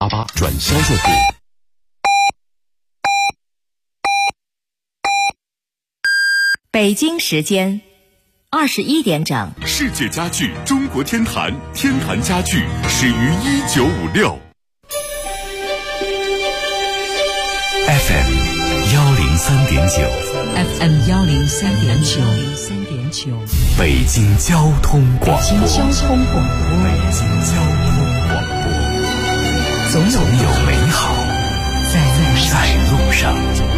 8888转销售部。 北京时间21点整， 世界家具中国天坛，天坛家具始于1956。 FM 103.9 北京交通广播，总有美好在路上。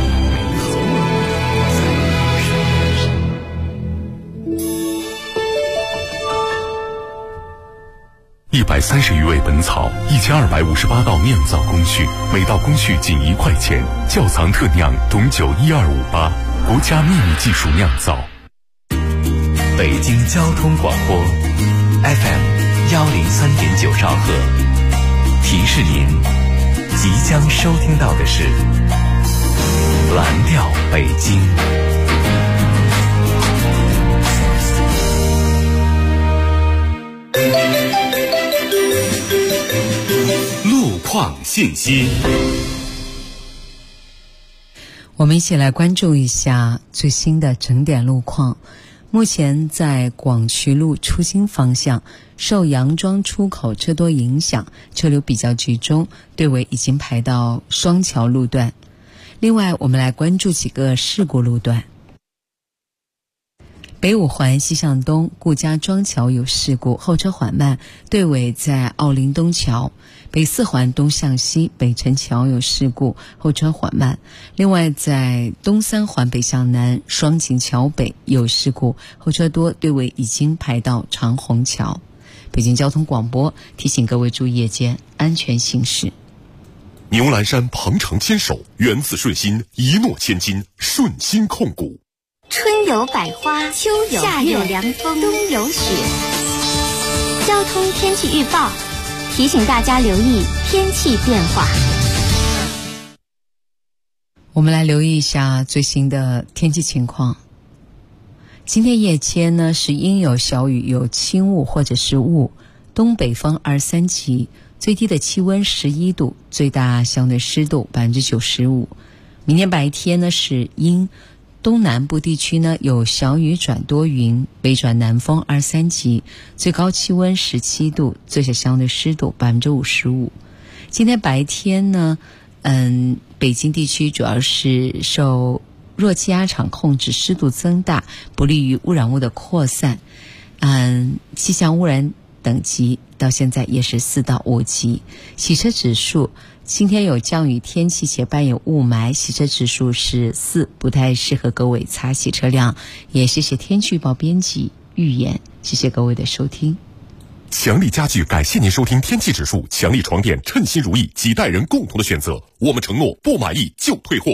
130余味本草，1258道酿造工序，每道工序仅1块钱。窖藏特酿董酒12588，国家秘密技术酿造。 北京交通广播 FM 103.9兆赫，提示您即将收听到的是蓝调北京。 路况信息， 我们一起来关注一下最新的整点路况。目前在广渠路出京方向，受杨庄出口车多影响，车流比较集中，队尾已经排到双桥路段。另外，我们来关注几个事故路段。北五环西向东顾家庄桥有事故，后车缓慢，队尾在奥林东桥。北四环东向西北辰桥有事故，后车缓慢。另外在东三环北向南双井桥北有事故，后车多，队尾已经排到长虹桥。北京交通广播提醒各位注意夜间安全行驶。 牛栏山鹏程牵手，源自顺心，一诺千金，顺心控股。 春有百花，秋有夏有凉风，冬有雪。交通天气预报提醒大家留意天气变化。 我们来留意一下最新的天气情况。今天夜间呢是阴有小雨，有轻雾或者是雾，东北风23级，最低的气温11度，最大相对湿度95%。明天白天呢是阴，东南部地区呢有小雨转多云，北转南风23级，最高气温17度，最小相对湿度55%。今天白天呢，北京地区主要是受弱气压场控制，湿度增大，不利于污染物的扩散。气象污染等级到现在也是4到5级。洗车指数，今天有降雨天气且伴有雾霾，洗车指数是4，不太适合各位擦洗车辆。也谢谢天气预报编辑预言，谢谢各位的收听。 强力家具感谢您收听天气指数，强力床垫称心如意，几代人共同的选择，我们承诺不满意就退货。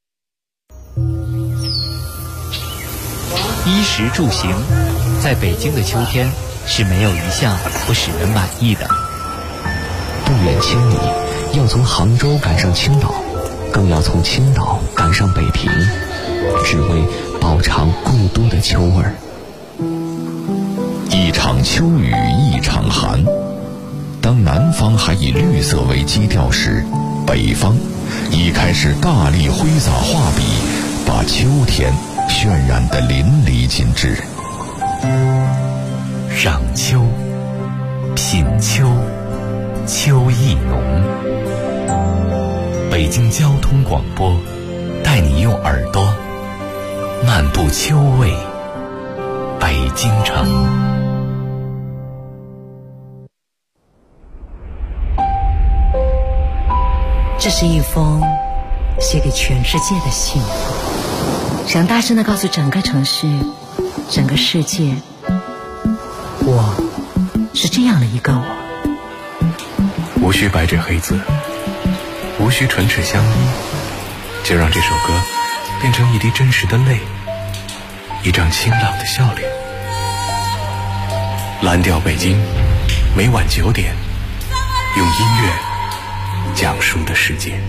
衣食住行，在北京的秋天是没有一项不使人满意的。 不远千里，要从杭州赶上青岛，更要从青岛赶上北平，只为饱尝故都的秋味儿。 一场秋雨一场寒，当南方还以绿色为基调时，北方已开始大力挥洒画笔，把秋天渲染得淋漓尽致。 赏秋，品秋，秋意浓。北京交通广播带你用耳朵漫步秋味北京城。 这是一封写给全世界的信，想大声地告诉整个城市，整个世界，我是这样的一个我。 无需白纸黑字，无需唇齿相依，就让这首歌变成一滴真实的泪，一张清朗的笑脸。蓝调北京，每晚9点，用音乐讲述的世界。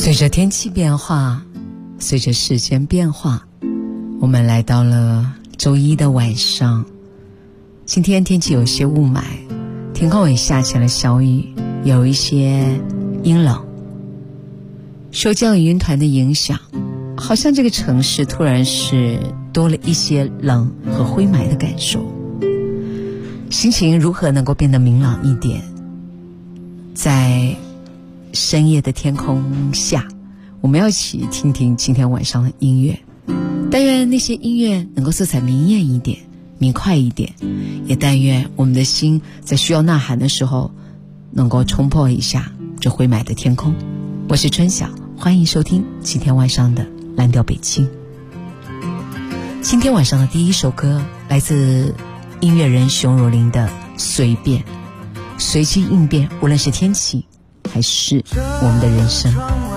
随着天气变化，随着时间变化，我们来到了周一的晚上。今天天气有些雾霾，天空也下起了小雨，有一些阴冷。受降雨云团的影响，好像这个城市突然是多了一些冷和灰霾的感受。心情如何能够变得明朗一点？在深夜的天空下，我们要一起听听今天晚上的音乐。但愿那些音乐能够色彩明艳一点，明快一点，也但愿我们的心在需要呐喊的时候能够冲破一下这灰霾的天空。我是春晓，欢迎收听今天晚上的蓝调北京。今天晚上的第一首歌来自音乐人熊汝霖的随便，随机应变，无论是天气还是我们的人生。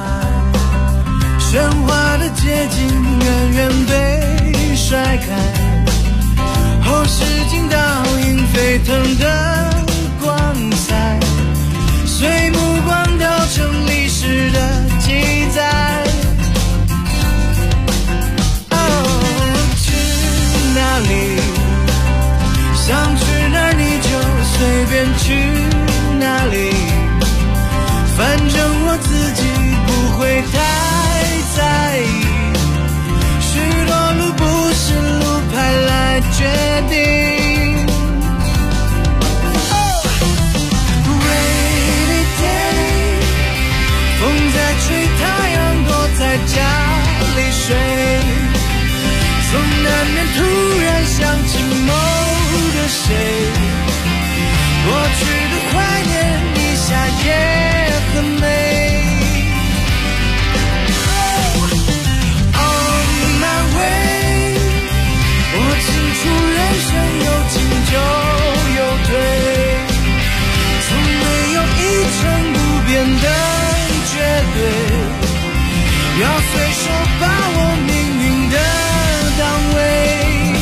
喧哗的街景远远被甩开，后视镜倒映沸腾的光彩，随目光调成历史的记载。去哪里？想去哪儿你就随便去哪里，反正我自己不会太在意，许多路不是路牌来决定。Rainy day， 风在吹，太阳躲在家里睡，总难免突然想起某个谁，过去的怀念一下也很美。On my way， 我清楚人生有进就有退，从没有一成不变的绝对，要随手把握命运的档位。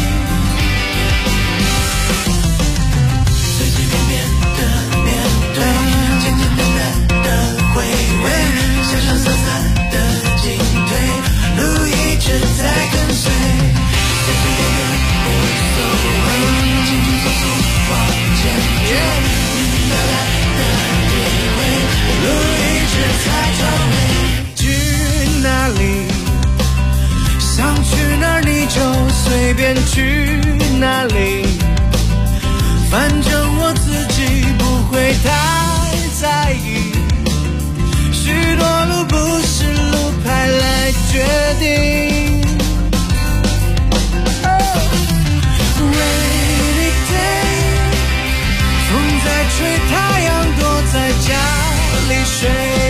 潇潇洒洒的进退，路一直在跟随，在最远的无所谓，轻轻松松往前追，带来的体会，路一直在转回。去哪里？想去哪儿你就随便去哪里，反正我自己不会太在意，许多路不是路牌来决定。Rainy day， 风在吹，太阳躲在家里睡，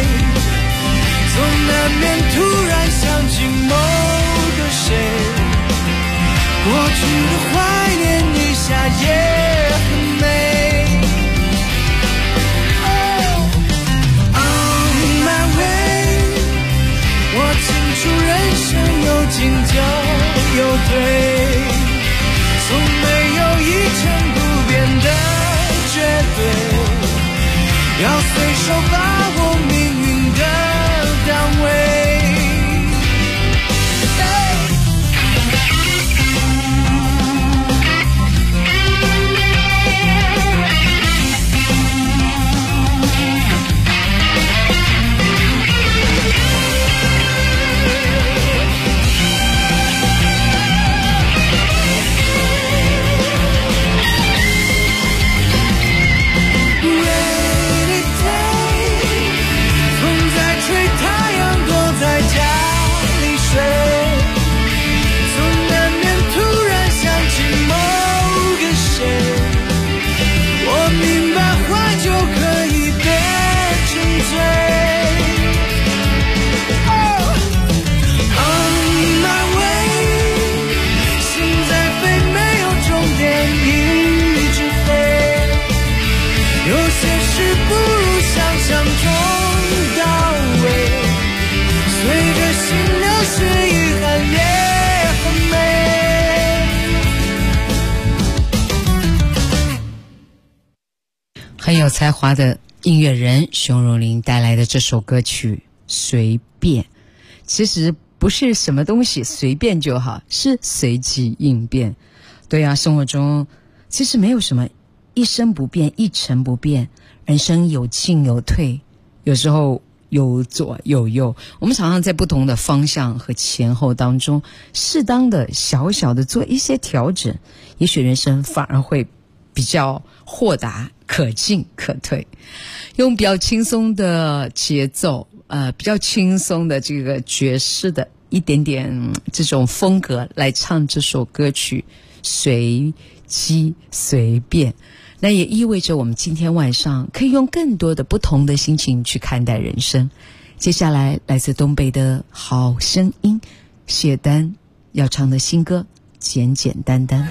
总难免突然想起某个谁，过去的怀念一下也很美。我清楚人生有进就有退，从没有一成不变的绝对，要随手把握命运的档位。 很有才华的音乐人熊汝霖带来的这首歌曲随便。其实不是什么东西随便就好，是随机应变。对啊，生活中其实没有什么一生不变一成不变，人生有进有退，有时候有左有右，我们常常在不同的方向和前后当中适当的小小的做一些调整，也许人生反而会比较豁达，可进可退。用比较轻松的节奏比较轻松的这个爵士的一点点这种风格来唱这首歌曲，随机随便。那也意味着我们今天晚上可以用更多的不同的心情去看待人生。接下来来自东北的好声音，谢丹要唱的新歌简简单单。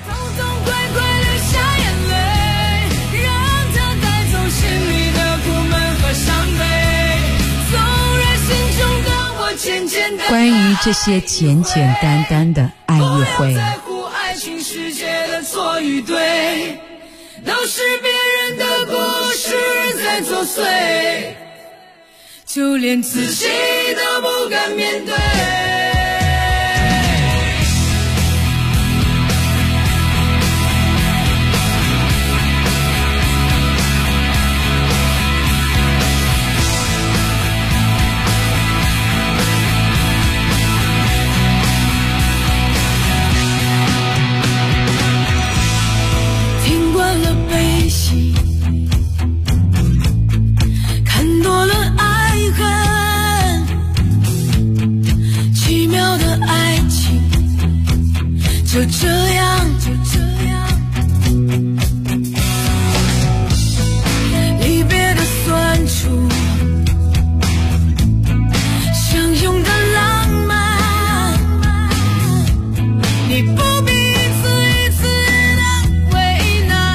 关于这些简简单单的爱一回， 不要在乎爱情世界的错与对，都是别人的故事在作祟，就连自己都不敢面对。看多了爱恨，奇妙的爱情就这样离别的酸楚，相拥的浪漫，你不必一次一次的为难，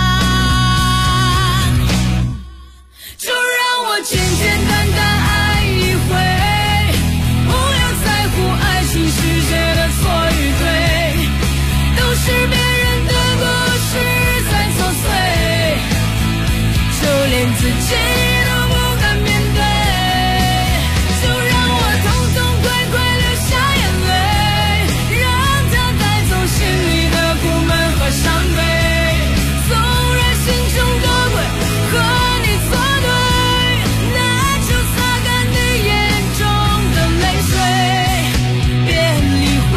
就让我简简单单爱一回，不要在乎爱情世界的错与对，都是别人的故事在作祟，就连自己都不敢面对，就让我痛痛快快流下眼泪，让它带走心里的苦闷和伤悲，纵然心中的鬼和你作对，那就擦干你眼中的泪水，别理会。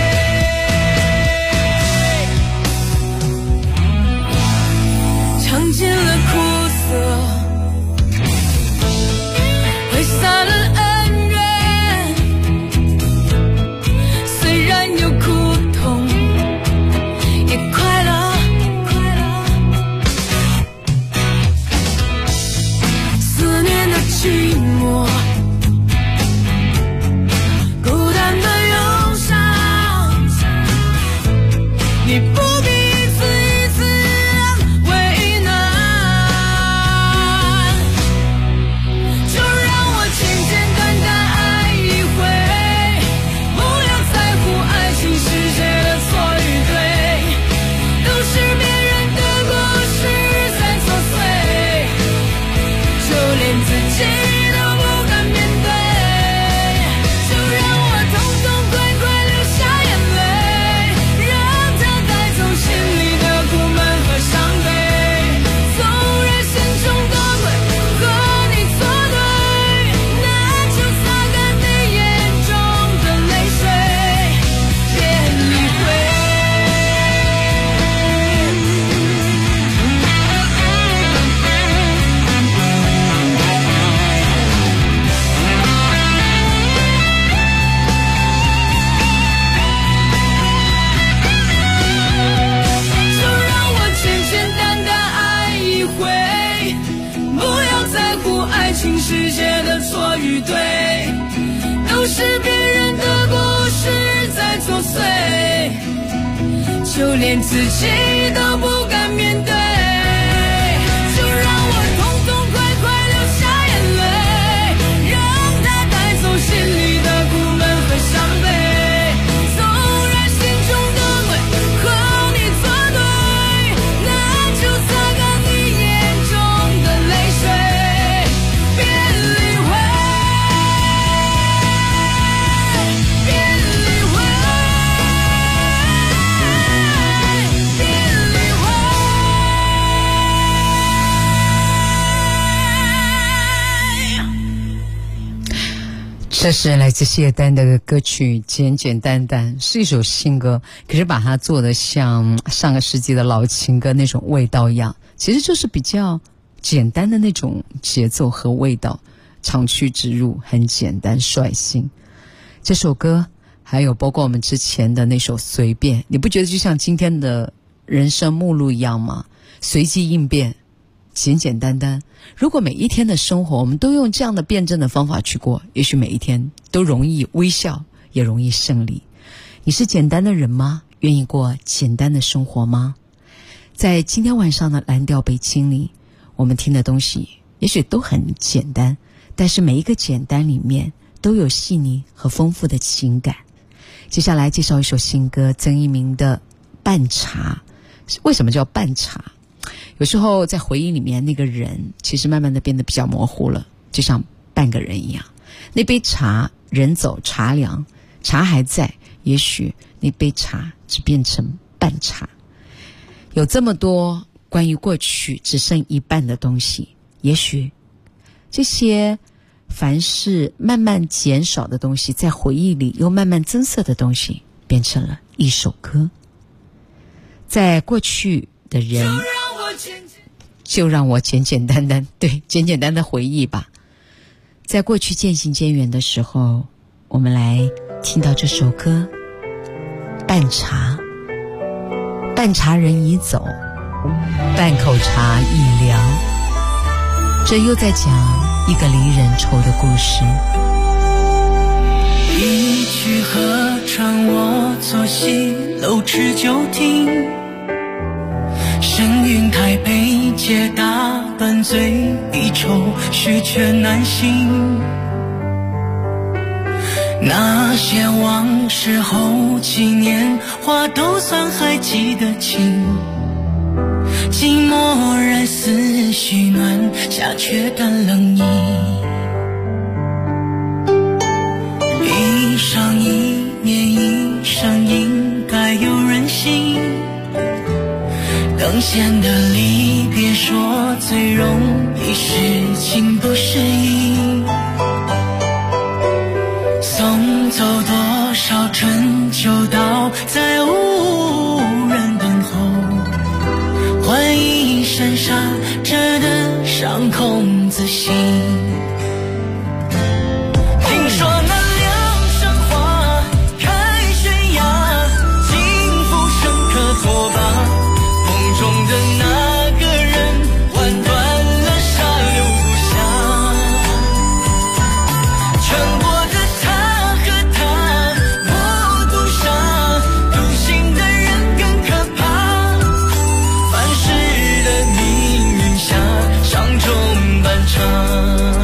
尝尽了苦涩，挥洒了恩怨，虽然有苦痛也快乐，思念的寂寞，孤单的忧伤，你不必一次一次的为难，就让我简简单单爱一回，不要在乎爱情世界的错与对，都是别人的故事在作祟，就连自己都不敢面对，就让我痛痛快快流下眼泪，让它带走心里的苦闷和伤悲，纵然心中的鬼和你作对，那就擦干你眼中的泪水，别理会。就让我简简单单爱一回，不要在乎爱情世界的错与对，都是别人的故事在作祟，就连自己都不敢面对，就让我痛痛快快流下眼泪，让它带走心里的苦闷和伤悲，纵然心中的鬼和你作对，那就擦干你眼中的泪水，别理会。 这是来自谢丹的歌曲《简简单单》，是一首新歌，可是把它做得像上个世纪的老情歌那种味道一样，其实就是比较简单的那种节奏和味道，长驱直入，很简单率性。这首歌还有包括我们之前的那首《随便》，你不觉得就像今天的人生目录一样吗？随机应变，简简单单。如果每一天的生活我们都用这样的辩证的方法去过，也许每一天都容易微笑，也容易胜利。你是简单的人吗？愿意过简单的生活吗？在今天晚上的蓝调北京里，我们听的东西也许都很简单，但是每一个简单里面都有细腻和丰富的情感。接下来介绍一首新歌，曾一鸣的《半茶》。为什么叫半茶？有时候在回忆里面，那个人其实慢慢的变得比较模糊了，就像半个人一样。那杯茶，人走茶凉，茶还在，也许那杯茶只变成半茶。有这么多关于过去只剩一半的东西，也许这些凡是慢慢减少的东西，在回忆里又慢慢增色的东西，变成了一首歌。在过去的人，就让我简简单单，对，简简单的回忆吧。在过去渐行渐远的时候，我们来听到这首歌《半茶》。半茶人已走，半口茶已凉，这又在讲一个离人愁的故事。 一曲合唱我坐西楼持酒听，深云台北街大半醉一愁绪却难醒。那些往事后几年话都算还记得清，寂寞然思绪暖下却感冷意。一上一念一生应该有人心，等闲的离别说最容易是情不是意。送走多少春秋刀，在无人等候，换一身纱遮的伤空自省。听说那两声花开悬崖，幸福深刻作罢，梦中的那个人挽断了沙留不下，全国的他和她我独杀，独行的人更可怕，凡事的命运下伤中半茶。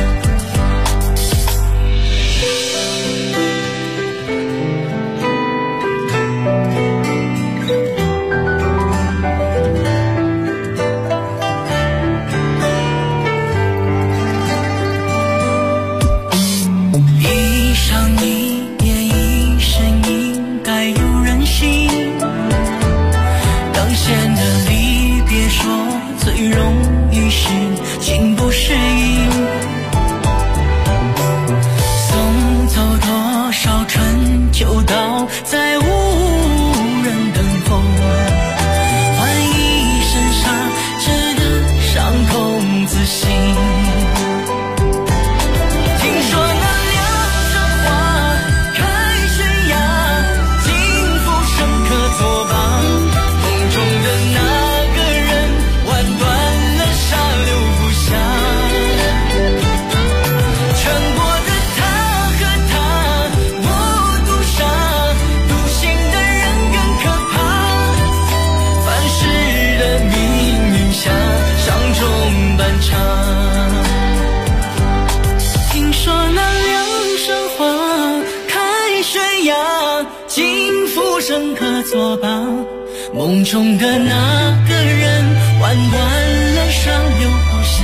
梦中的那个人弯弯了伤留不下，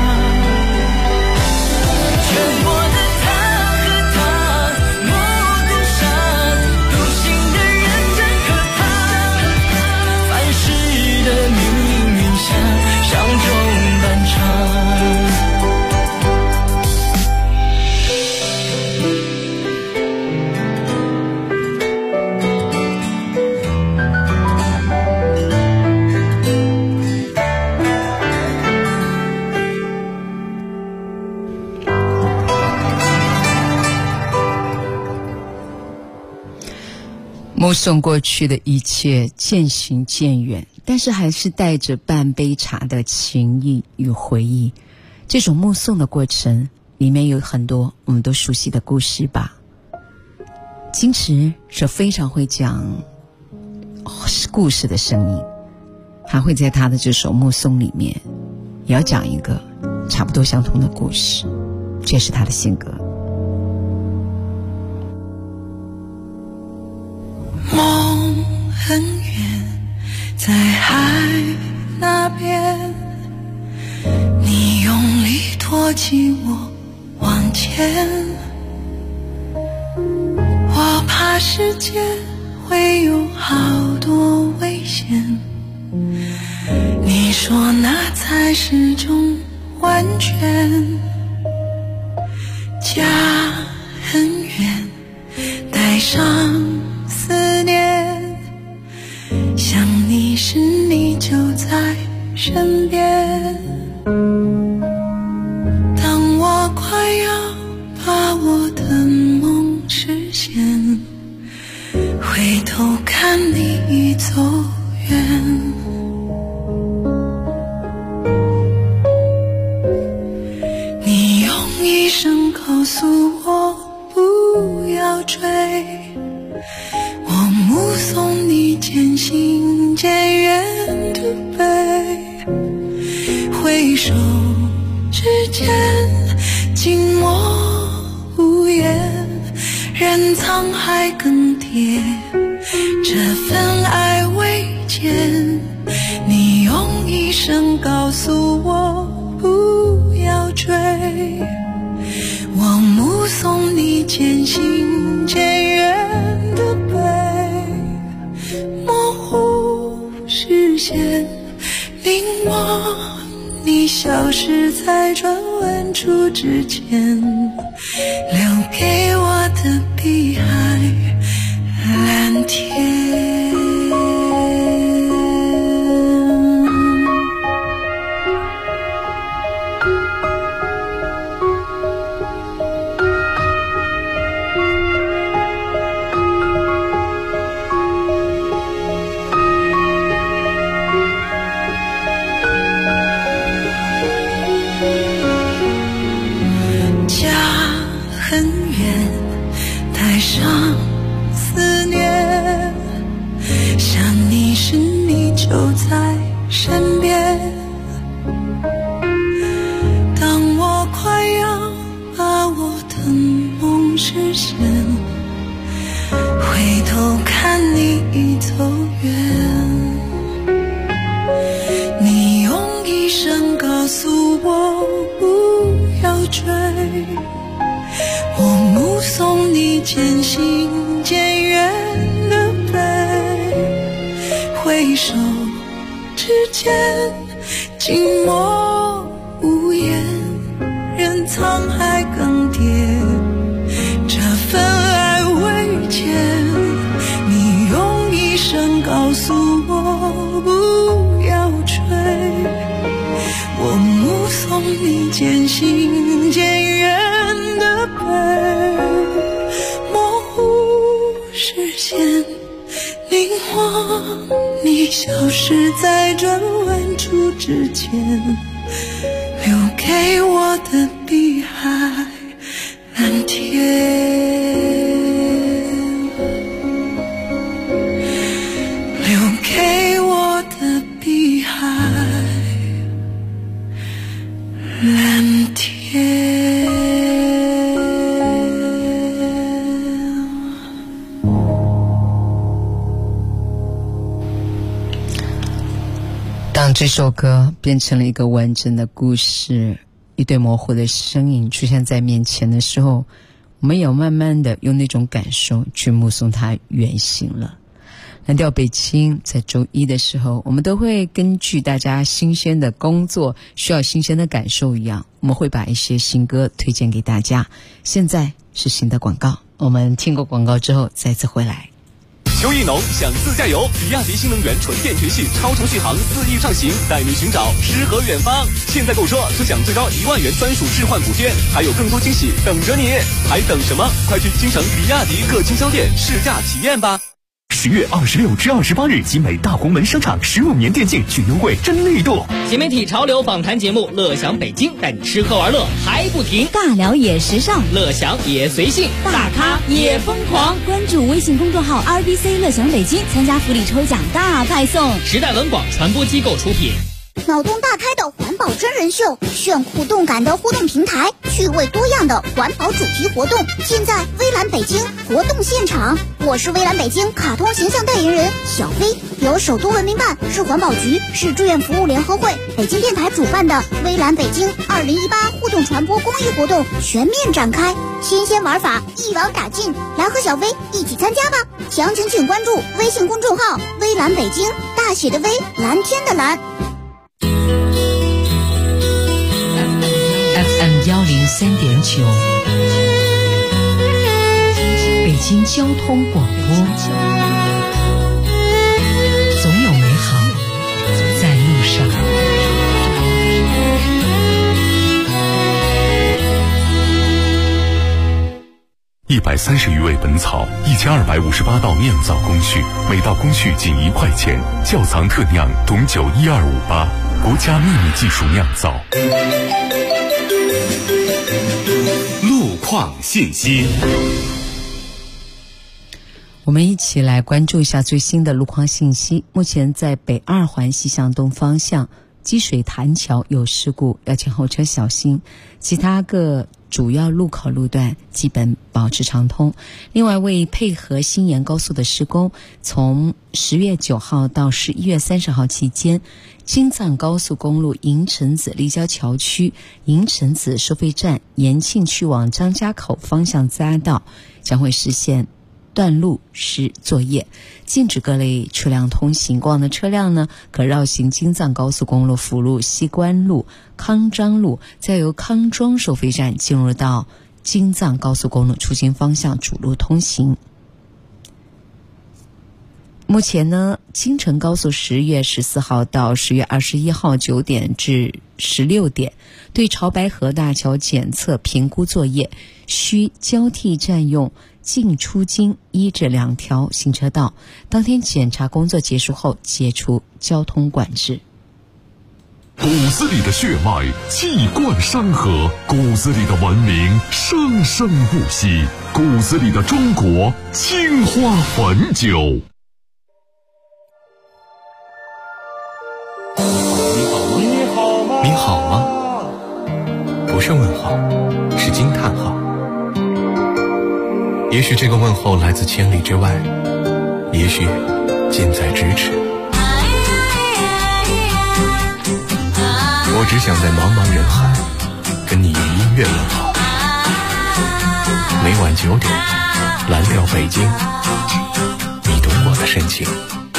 全国的他和她我独杀，独行的人真可怕，凡事的命运下伤中半茶。 目送过去的一切渐行渐远，但是还是带着半杯茶的情意与回忆。这种目送的过程里面有很多我们都熟悉的故事吧。金池是非常会讲故事的声音，还会在他的这首《目送》里面也要讲一个差不多相同的故事，这是他的性格。 梦很远，在海那边，你用力托起我往前，我怕世界会有好多危险，你说那才是种完全。家很远，带上思念，想你时你就在身边。当我快要把我的梦实现，回头看你已走远。你用一生告诉我不要追，我目送你渐行渐远的背，回首之间静默无言，任沧海更迭，这份爱未见。你用一生告诉我不要追，我目送你渐行渐远的背，模糊视线凝望你消失在转弯处之前，留给我的碧海蓝天。就在身边，当我快要把我的梦实现，回头看你已走远。你用一生告诉我不要追，我目送你渐行渐远的背，回首之间静默无言，任沧海更迭，这份爱未见。你用一生告诉我不要追，我目送你渐行渐远的背，模糊视线凝望你消失在转弯处之前，留给我的碧海蓝天，留给我的碧海蓝天。 当这首歌变成了一个完整的故事，一对模糊的身影出现在面前的时候，我们也慢慢的用那种感受去目送它远行了。蓝调北京在周一的时候，我们都会根据大家新鲜的工作需要新鲜的感受一样，我们会把一些新歌推荐给大家。现在是新的广告，我们听过广告之后再次回来。 秋意浓，想自驾游，比亚迪新能源纯电全系超长续航4亿畅行，带你寻找诗和远方。现在购车就享最高1万元专属置换补贴，还有更多惊喜等着你，还等什么？快去京城比亚迪各经销店试驾体验吧。 10月26至28日，集美大红门商场15年电竞巨优惠真力度。 新媒体潮流访谈节目《乐享北京》，带你吃喝玩乐还不停， 尬聊也时尚， 乐享也随性，大咖也疯狂。 关注微信公众号 RBC 乐享北京，参加福利抽奖大派送。 时代文广传播机构出品。 脑洞大开的环保真人秀，炫酷动感的互动平台，趣味多样的环保主题活动，现在微蓝北京活动现场。我是微蓝北京卡通形象代言人小飞，由首都文明办、市环保局、市志愿服务联合会、北京电台主办的微蓝北京2018互动传播公益活动全面展开，新鲜玩法一网打尽，来和小飞一起参加吧！详情请关注微信公众号微蓝北京，大写的微，蓝天的蓝。 FM 103.9，北京交通广播，总有美好在路上。 130余味本草，1258道酿造工序，每道工序仅1块钱。窖藏特酿董酒12588，国家秘密技术酿造。 路况信息， 我们一起来关注一下最新的路况信息。目前在北2环西向东方向积水潭桥有事故，要请后车小心。其他各主要路口路段基本保持畅通。另外，为配合新延高速的施工，从10月9号到11月30号期间，京藏高速公路银城子立交桥区银城子收费站延庆去往张家口方向匝道将会实现断路时作业，禁止各类车辆通行。过往的车辆呢，可绕行京藏高速公路辅路西关路、康庄路，再由康庄收费站进入到京藏高速公路出行方向主路通行。目前呢，京承高速10月14号到10月21号9点至16点，对潮白河大桥检测评估作业，需交替占用进出京1至2条行车道。当天检查工作结束后，解除交通管制。 骨子里的血脉气贯山河，骨子里的文明生生不息，骨子里的中国青花汾酒。 你好吗？不是问号，是惊叹号。也许这个问候来自千里之外，也许近在咫尺。我只想在茫茫人海跟你用音乐问好。每晚9点，蓝调北京，你懂我的深情。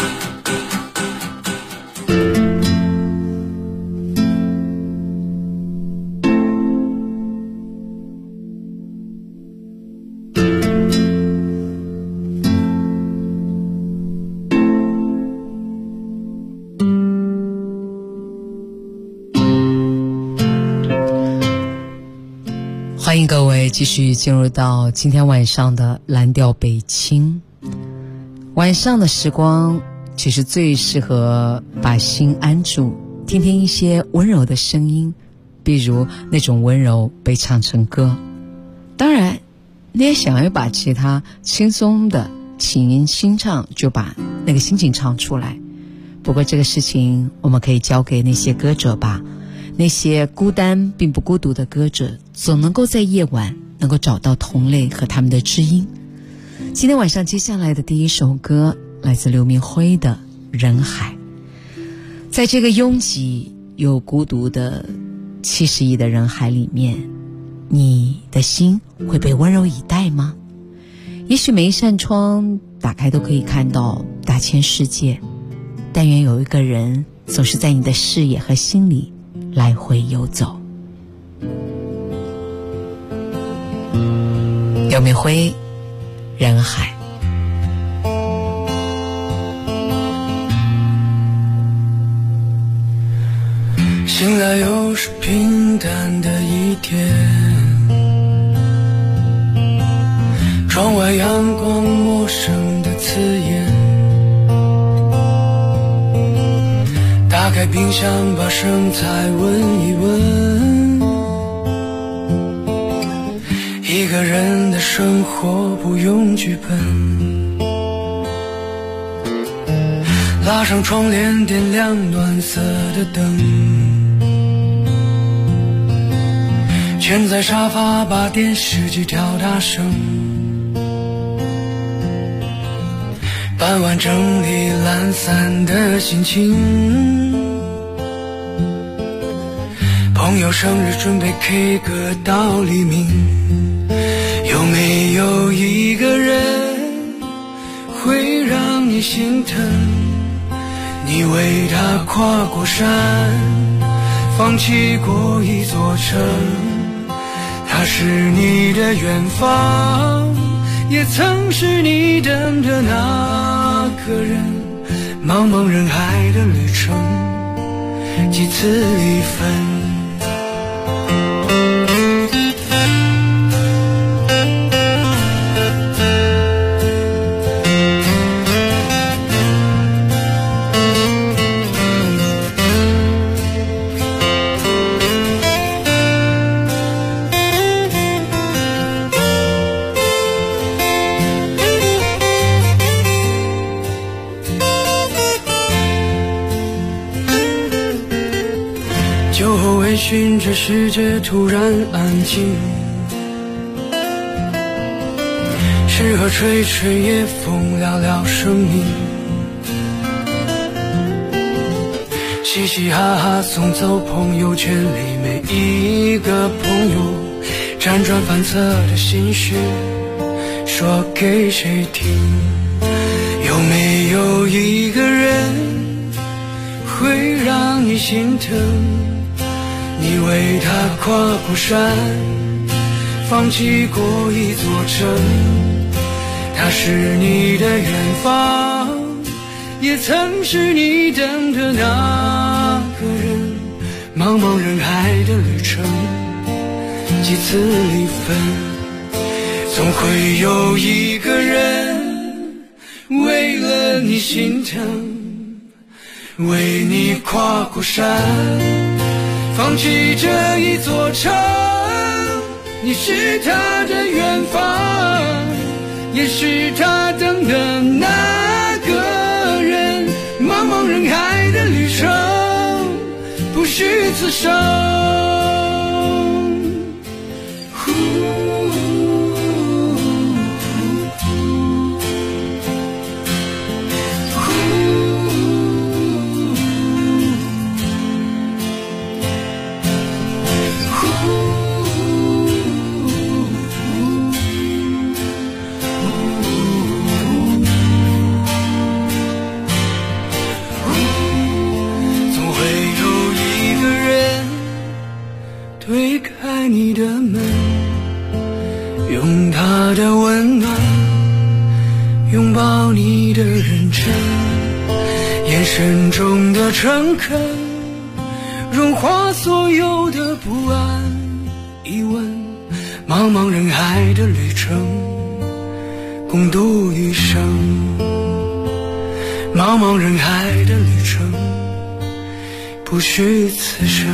欢迎各位继续进入到今天晚上的蓝调北京。晚上的时光其实最适合把心安住，听听一些温柔的声音，比如那种温柔被唱成歌。当然你也想要把其他轻松的轻音清唱，就把那个心情唱出来。不过这个事情我们可以交给那些歌者吧，那些孤单并不孤独的歌者，总能够在夜晚能够找到同类和他们的知音。今天晚上接下来的第一首歌来自刘明辉的《人海》。在这个拥挤又孤独的70亿的人海里面，你的心会被温柔以待吗？也许每一扇窗打开都可以看到大千世界，但愿有一个人总是在你的视野和心里来回游走。刘明辉，人海。 醒来又是平淡的一天，窗外阳光陌生的刺眼， 开冰箱把剩菜闻一闻，一个人的生活不用剧本，拉上窗帘点亮暖色的灯，蜷在沙发把电视机调大声，傍晚整理懒散的心情，朋友生日准备 K 歌到黎明，有没有一个人会让你心疼？你为他跨过山，放弃过一座城，他是你的远方，也曾是你等的那个人。茫茫人海的旅程，几次离分。酒后微醺，这世界突然安静，适合吹吹夜风，聊聊生命，嘻嘻哈哈送走朋友圈里每一个朋友，辗转反侧的心事说给谁听？有没有一个人会让你心疼？你为他跨过山，放弃过一座城，他是你的远方，也曾是你等的那个人。茫茫人海的旅程，几次离分，总会有一个人为了你心疼，为你跨过山，放弃这一座城。你是他的远方，也是他等的那个人。茫茫人海的旅程，不虚此生。推开你的门，用他的温暖拥抱你的认真，眼神中的诚恳融化所有的不安疑问。茫茫人海的旅程，共度余生。茫茫人海的旅程，不虚此生。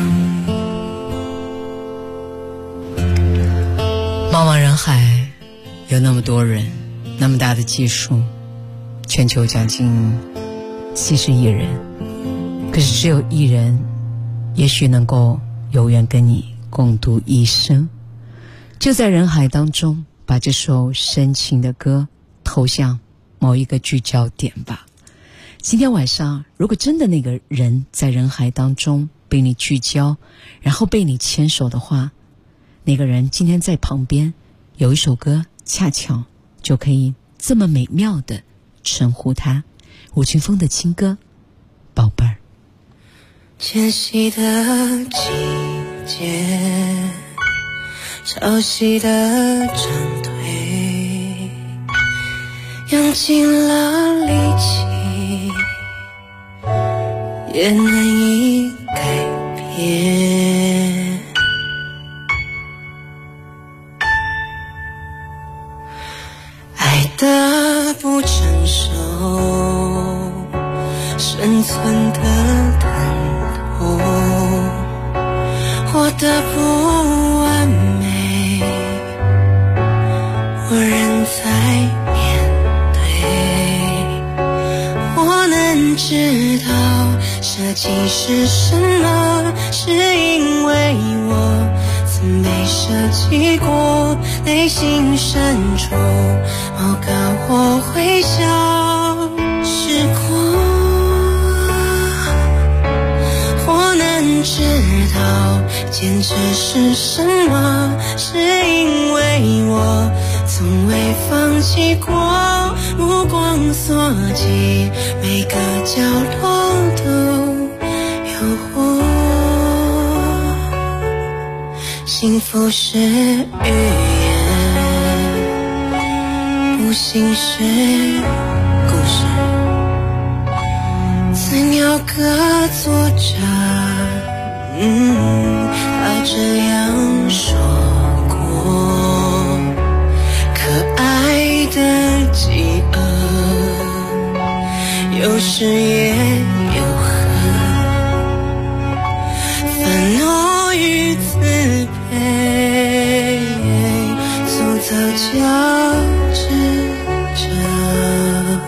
茫茫人海，有那么多人，那么大的基数，全球将近70亿人，可是只有一人，也许能够永远跟你共度一生。就在人海当中，把这首深情的歌投向某一个聚焦点吧。今天晚上，如果真的那个人在人海当中被你聚焦，然后被你牵手的话，那个人今天在旁边，有一首歌恰巧就可以这么美妙的称呼他。吴青峰的情歌，宝贝儿。 迁徙的季节，潮汐的涨退，用尽了力气，也难以改变。爱的不成熟，生存的单的不完美，我仍在面对。我能知道设计是什么，是因为我曾被设计过，内心深处某个我会消失过。我能知道坚持是什么，是因为我从未放弃过，目光所及，每个角落都有我。幸福是语言，不幸是故事，曾有个作者他这样说过，可爱的饥饿有时也有恨，愤怒与慈悲塑造交织着。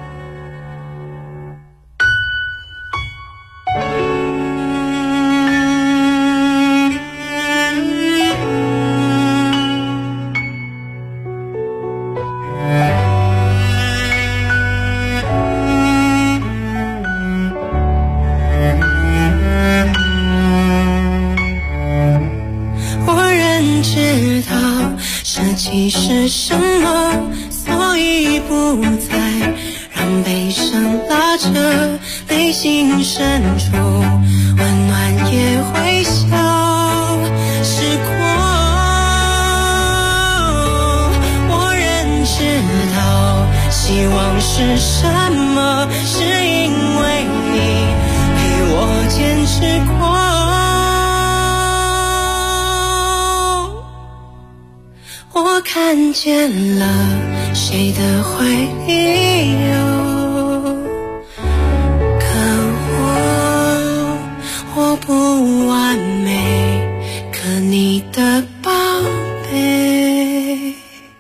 是什么，所以不再让悲伤拉扯，内心深处温暖也会消失过。我仍知道希望是什么，是因为你陪我坚持过。我看见了谁的怀里有可我不完美，可你的宝贝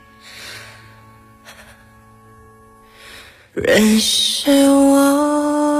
仍是我。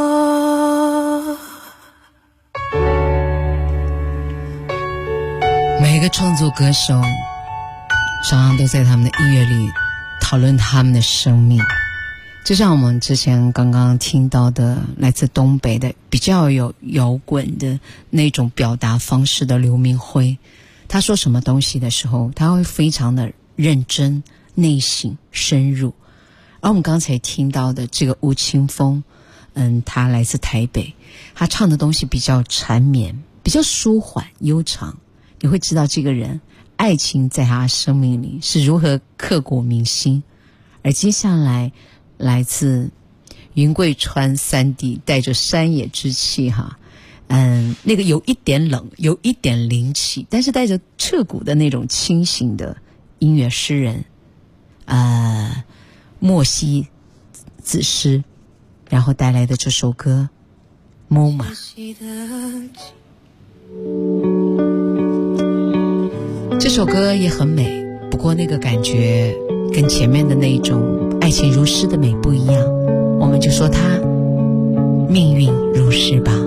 每个创作歌手常常都在他们的音乐里讨论他们的生命，就像我们之前刚刚听到的来自东北的比较有摇滚的那种表达方式的刘明辉，他说什么东西的时候他会非常的认真内省深入。而我们刚才听到的这个吴青峰，他来自台北，他唱的东西比较缠绵，比较舒缓悠长，你会知道这个人爱情在他生命里是如何刻骨铭心。而接下来来自云贵川三弟，带着山野之气那个有一点冷有一点灵气，但是带着彻骨的那种清醒的音乐诗人莫西子诗，然后带来的这首歌 MoMA。 这首歌也很美，不过那个感觉跟前面的那种爱情如诗的美不一样，我们就说它命运如诗吧。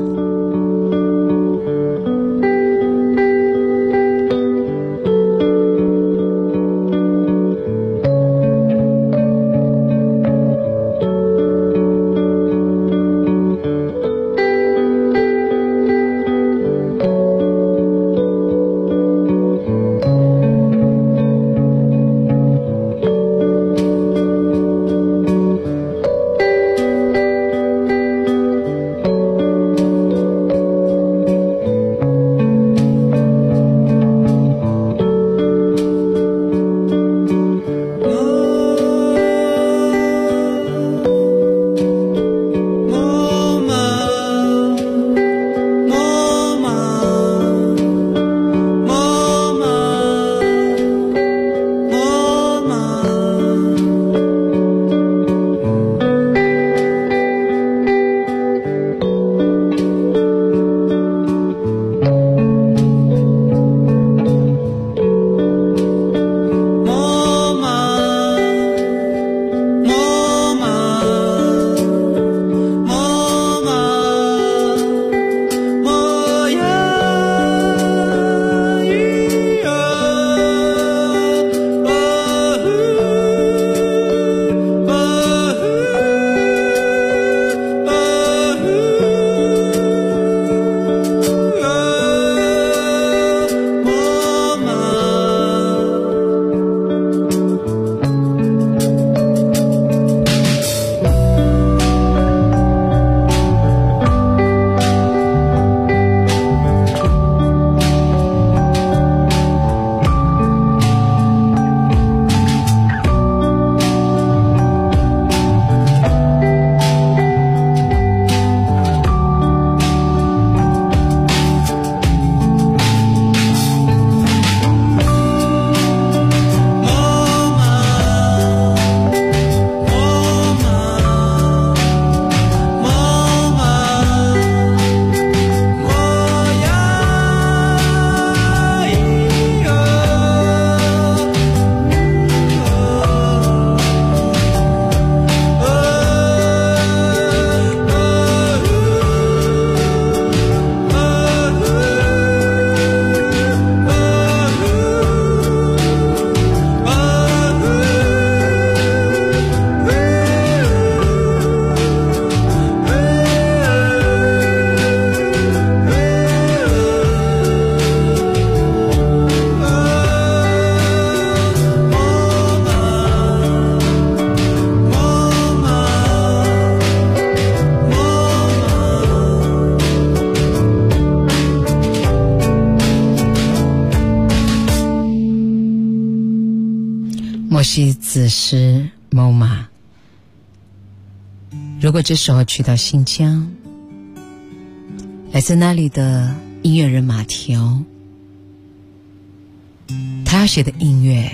莫西子诗 MoMA。 如果这时候去到新疆，来自那里的音乐人马条，他要写的音乐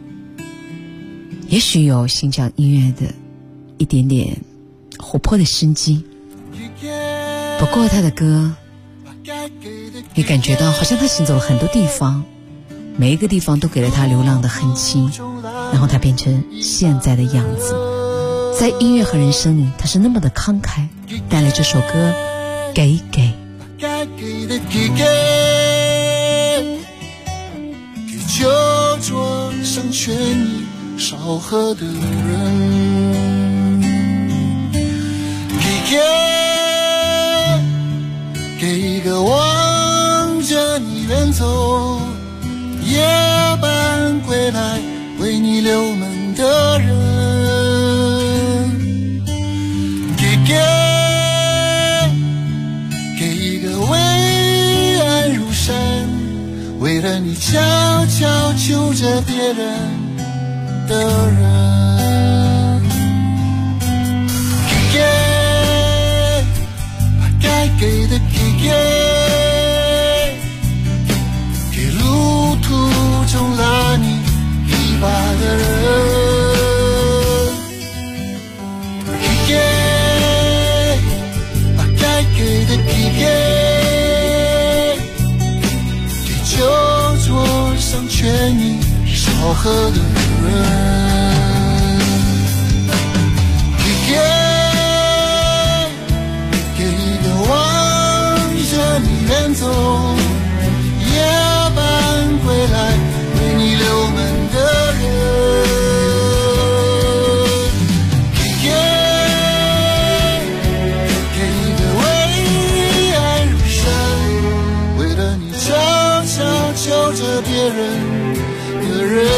也许有新疆音乐的一点点活泼的生机，不过他的歌你感觉到好像他行走了很多地方，每一个地方都给了他流浪的痕迹，然后他变成现在的样子。在音乐和人生里，他是那么的慷慨，带来这首歌给酒桌上劝你少喝的人，给一个望着你远走夜半归来为你留门的人，给一个为爱如山为了你悄悄求着别人的人，把该给的给路途中拉你一把的人，把该给的给酒桌上劝你少喝的人，给一个望着你远走夜半归来为你留门的人，给一个为爱如山为了你悄悄求着别人的人，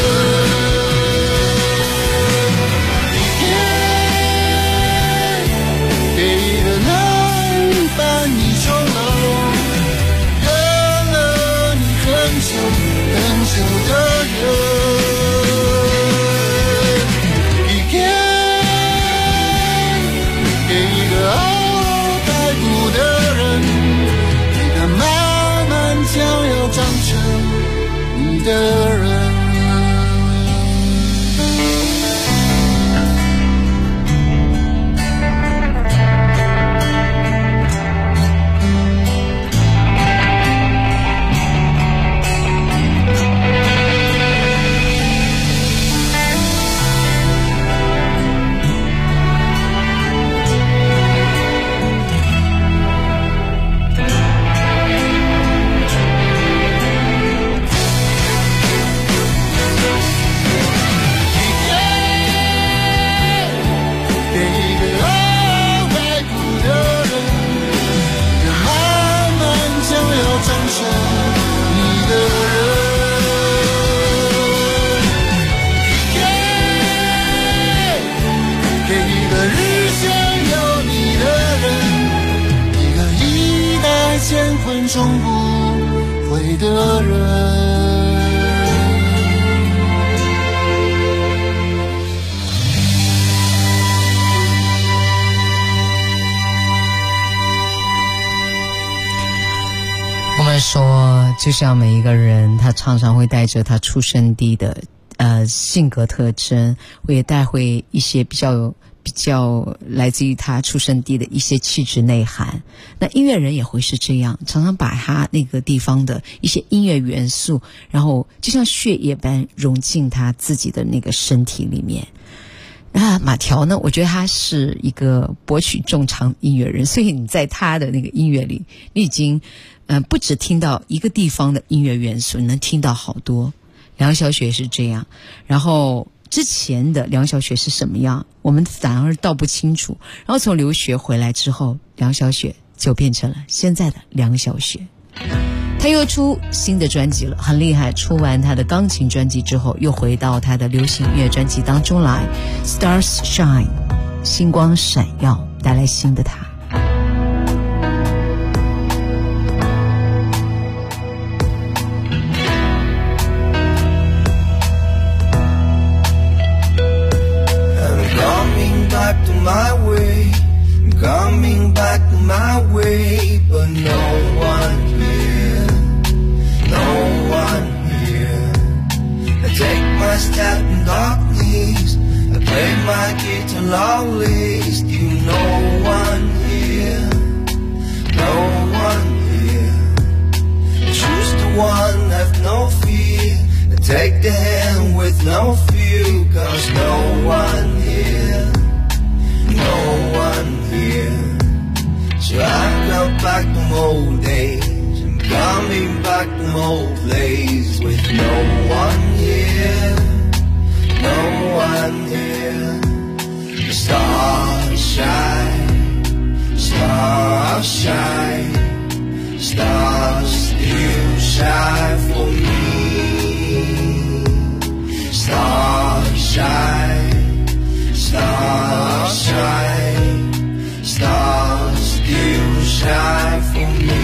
给一个能伴你终老跟了你很久的人，给一个傲白骨的人，一个慢慢将要长成你的人。终不悔的人， 我们说就像每一个人他常常会带着他出生地的性格特征，会带回一些比较来自于他出生地的一些气质内涵。那音乐人也会是这样，常常把他那个地方的一些音乐元素，然后就像血液般融进他自己的那个身体里面。马条呢，我觉得他是一个博取众长音乐人，所以你在他的那个音乐里，你已经不只听到一个地方的音乐元素，你能听到好多。梁晓雪是这样，然后之前的梁晓雪是什么样，我们反而道不清楚。然后从留学回来之后，梁晓雪就变成了现在的梁晓雪。他又出新的专辑了，很厉害。出完他的钢琴专辑之后，又回到他的流行音乐专辑当中来 ，Stars Shine， 星光闪耀，带来新的他。 long list. You no one here, no one here. Choose the one, have no fear, and take the hand with no fear. Cause no one here, no one here. So I come back to old days, I'm coming back to old place with no one here, no one here. The stars shine, stars shine, stars still shine for me. Stars shine, stars shine, stars still shine for me.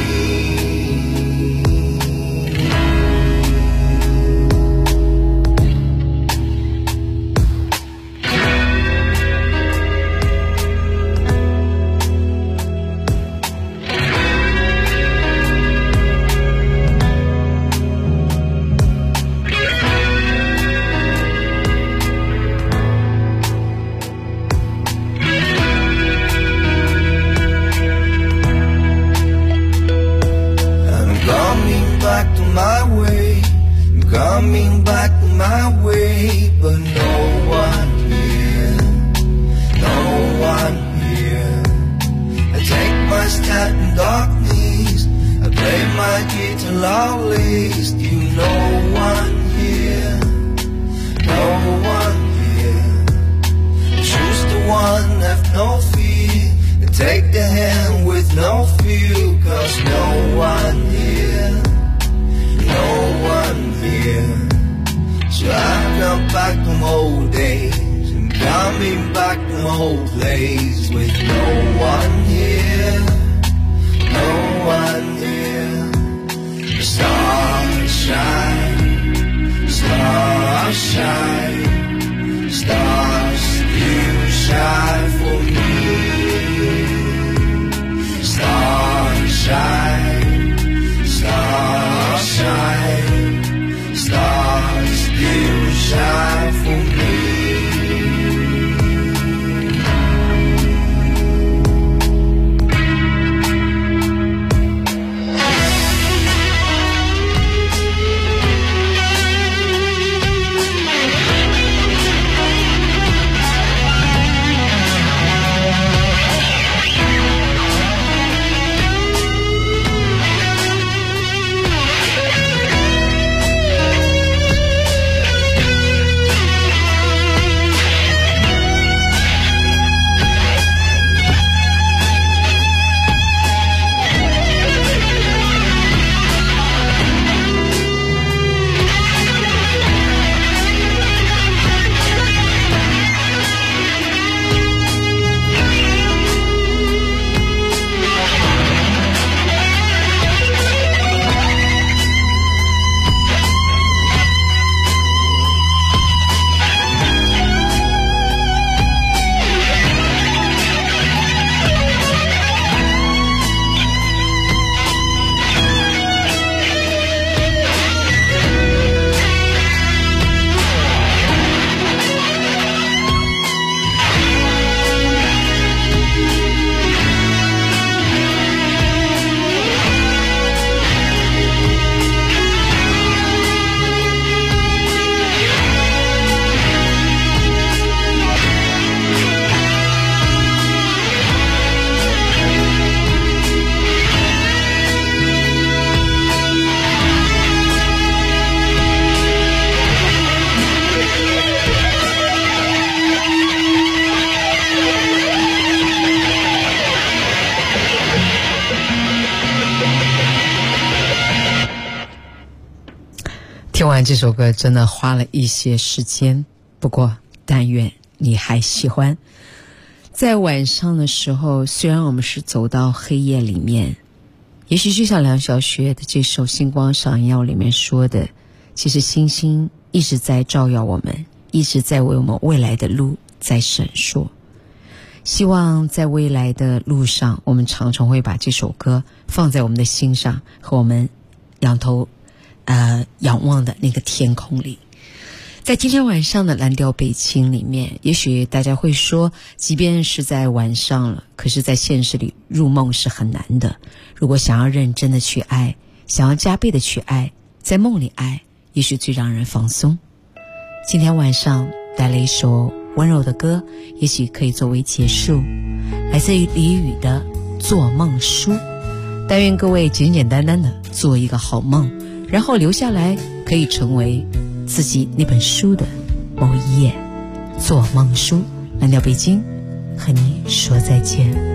Coming back my way, but no one here, no one here. I take my stand in darkness, I play my guitar loudest. You no one here, no one here. Choose the one, have no fear, and take the hand with no fear. Cause no one here, no one here. So I come back to old days, and coming back to old place with no one here, no one here. The stars shine, stars shine, stars still shine for me. Stars shine, stars shine, stars still shine for me. 听完这首歌真的花了一些时间，不过但愿你还喜欢。在晚上的时候，虽然我们是走到黑夜里面，也许就像梁晓雪的这首《星光闪耀》里面说的，其实星星一直在照耀我们，一直在为我们未来的路在闪烁。希望在未来的路上，我们常常会把这首歌放在我们的心上，和我们仰望的那个天空里。 在今天晚上的蓝调北京里面，也许大家会说，即便是在晚上了，可是在现实里入梦是很难的。如果想要认真的去爱，想要加倍的去爱，在梦里爱也许最让人放松。今天晚上带了一首温柔的歌，也许可以作为结束，来自于李宇的做梦书。但愿各位简简单单的做一个好梦，然后留下来可以成为自己那本书的某一页。做梦书，蓝调北京和你说再见。